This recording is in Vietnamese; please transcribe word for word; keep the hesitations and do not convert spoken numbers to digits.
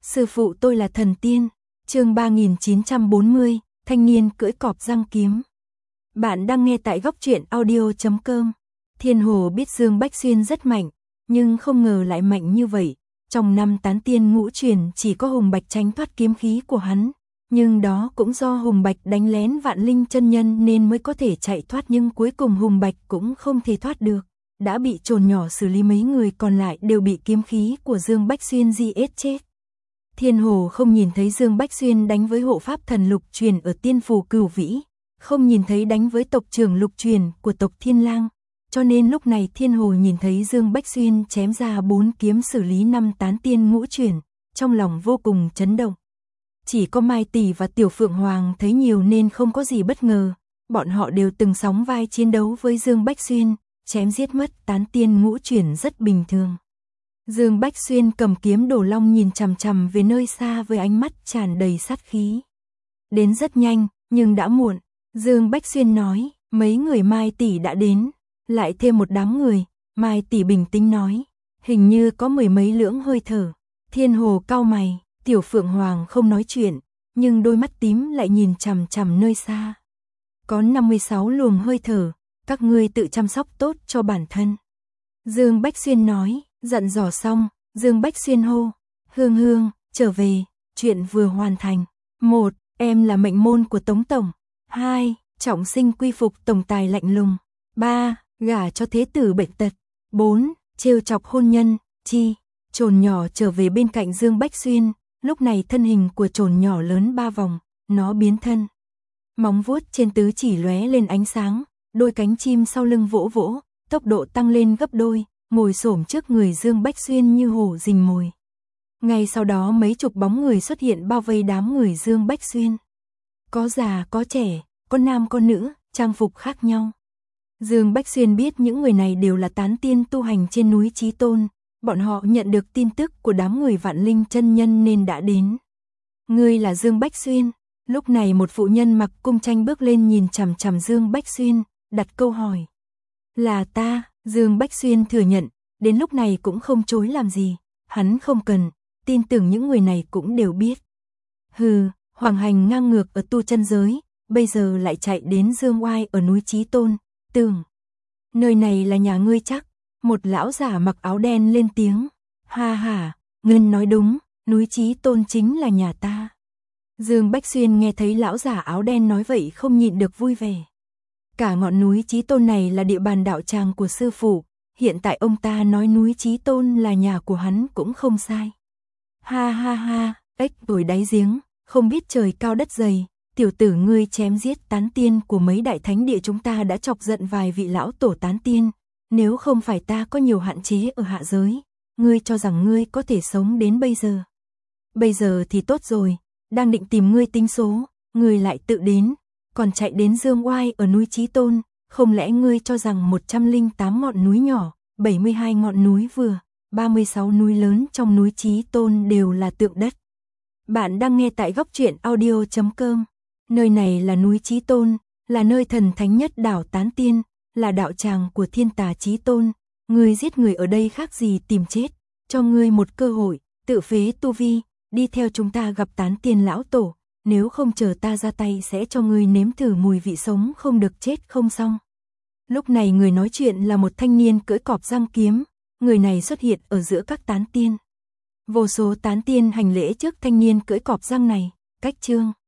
Sư phụ tôi là thần tiên. Chương ba nghìn chín trăm bốn mươi, thanh niên cưỡi cọp răng kiếm. Bạn đang nghe tại góc truyện audio chấm com. Thiên Hồ biết Dương Bách Xuyên rất mạnh, nhưng không ngờ lại mạnh như vậy. Trong năm tán tiên ngũ truyền chỉ có Hùng Bạch tránh thoát kiếm khí của hắn, nhưng đó cũng do Hùng Bạch đánh lén Vạn Linh chân nhân nên mới có thể chạy thoát, nhưng cuối cùng Hùng Bạch cũng không thể thoát được, đã bị trồn nhỏ xử lý, mấy người còn lại đều bị kiếm khí của Dương Bách Xuyên giết chết. Thiên Hồ không nhìn thấy Dương Bách Xuyên đánh với hộ pháp thần lục truyền ở Tiên Phù Cửu Vĩ, không nhìn thấy đánh với tộc trưởng lục truyền của tộc Thiên Lang, cho nên lúc này Thiên Hồ nhìn thấy Dương Bách Xuyên chém ra bốn kiếm xử lý năm tán tiên ngũ truyền, trong lòng vô cùng chấn động. Chỉ có Mai Tỷ và Tiểu Phượng Hoàng thấy nhiều nên không có gì bất ngờ, bọn họ đều từng sóng vai chiến đấu với Dương Bách Xuyên, chém giết mất tán tiên ngũ truyền rất bình thường. Dương Bách Xuyên cầm kiếm Đồ Long nhìn chằm chằm về nơi xa với ánh mắt tràn đầy sát khí. Đến rất nhanh, nhưng đã muộn. Dương Bách Xuyên nói, mấy người Mai Tỷ đã đến, lại thêm một đám người. Mai Tỷ bình tĩnh nói, hình như có mười mấy lưỡng hơi thở. Thiên Hồ cau mày, Tiểu Phượng Hoàng không nói chuyện, nhưng đôi mắt tím lại nhìn chằm chằm nơi xa. Có năm mươi sáu luồng hơi thở, các ngươi tự chăm sóc tốt cho bản thân. Dương Bách Xuyên nói. Dặn dò xong, Dương Bách Xuyên hô, Hương Hương, trở về, chuyện vừa hoàn thành. Một, em là mệnh môn của Tống Tổng. Hai, trọng sinh quy phục tổng tài lạnh lùng. Ba, gả cho thế tử bệnh tật. Bốn, trêu chọc hôn nhân. Chi, trồn nhỏ trở về bên cạnh Dương Bách Xuyên, lúc này thân hình của trồn nhỏ lớn ba vòng, nó biến thân. Móng vuốt trên tứ chỉ lóe lên ánh sáng, đôi cánh chim sau lưng vỗ vỗ, tốc độ tăng lên gấp đôi. Ngồi xổm trước người Dương Bách Xuyên như hổ rình mồi. Ngay sau đó mấy chục bóng người xuất hiện bao vây đám người Dương Bách Xuyên. Có già, có trẻ, có nam có nữ, trang phục khác nhau. Dương Bách Xuyên biết những người này đều là tán tiên tu hành trên núi Chí Tôn, bọn họ nhận được tin tức của đám người Vạn Linh chân nhân nên đã đến. Ngươi là Dương Bách Xuyên? Lúc này một phụ nhân mặc cung tranh bước lên nhìn chằm chằm Dương Bách Xuyên, đặt câu hỏi. Là ta. Dương Bách Xuyên thừa nhận, đến lúc này cũng không chối làm gì, hắn không cần, tin tưởng những người này cũng đều biết. Hừ, hoàng hành ngang ngược ở tu chân giới, bây giờ lại chạy đến Dương Oai ở núi Chí Tôn, tưởng. Nơi này là nhà ngươi chắc, một lão giả mặc áo đen lên tiếng, ha ha, Ngân nói đúng, núi Chí Tôn chính là nhà ta. Dương Bách Xuyên nghe thấy lão giả áo đen nói vậy không nhịn được vui vẻ. Cả ngọn núi Chí Tôn này là địa bàn đạo tràng của sư phụ, hiện tại ông ta nói núi Chí Tôn là nhà của hắn cũng không sai. Ha ha ha, ếch tuổi đáy giếng, không biết trời cao đất dày, tiểu tử ngươi chém giết tán tiên của mấy đại thánh địa chúng ta đã chọc giận vài vị lão tổ tán tiên, nếu không phải ta có nhiều hạn chế ở hạ giới, ngươi cho rằng ngươi có thể sống đến bây giờ. Bây giờ thì tốt rồi, đang định tìm ngươi tính số, ngươi lại tự đến. Còn chạy đến Dương Oai ở núi Chí Tôn, không lẽ ngươi cho rằng một trăm lẻ tám ngọn núi nhỏ, bảy mươi hai ngọn núi vừa, ba mươi sáu núi lớn trong núi Chí Tôn đều là tượng đất. Bạn đang nghe tại góc truyện audio chấm com. Nơi này là núi Chí Tôn, là nơi thần thánh nhất đảo Tán Tiên, là đạo tràng của thiên tà Chí Tôn. Ngươi giết người ở đây khác gì tìm chết, cho ngươi một cơ hội, tự phế tu vi, đi theo chúng ta gặp Tán Tiên lão tổ. Nếu không chờ ta ra tay sẽ cho ngươi nếm thử mùi vị sống không được chết không xong. Lúc này người nói chuyện là một thanh niên cưỡi cọp răng kiếm, người này xuất hiện ở giữa các tán tiên. Vô số tán tiên hành lễ trước thanh niên cưỡi cọp răng này, cách chương.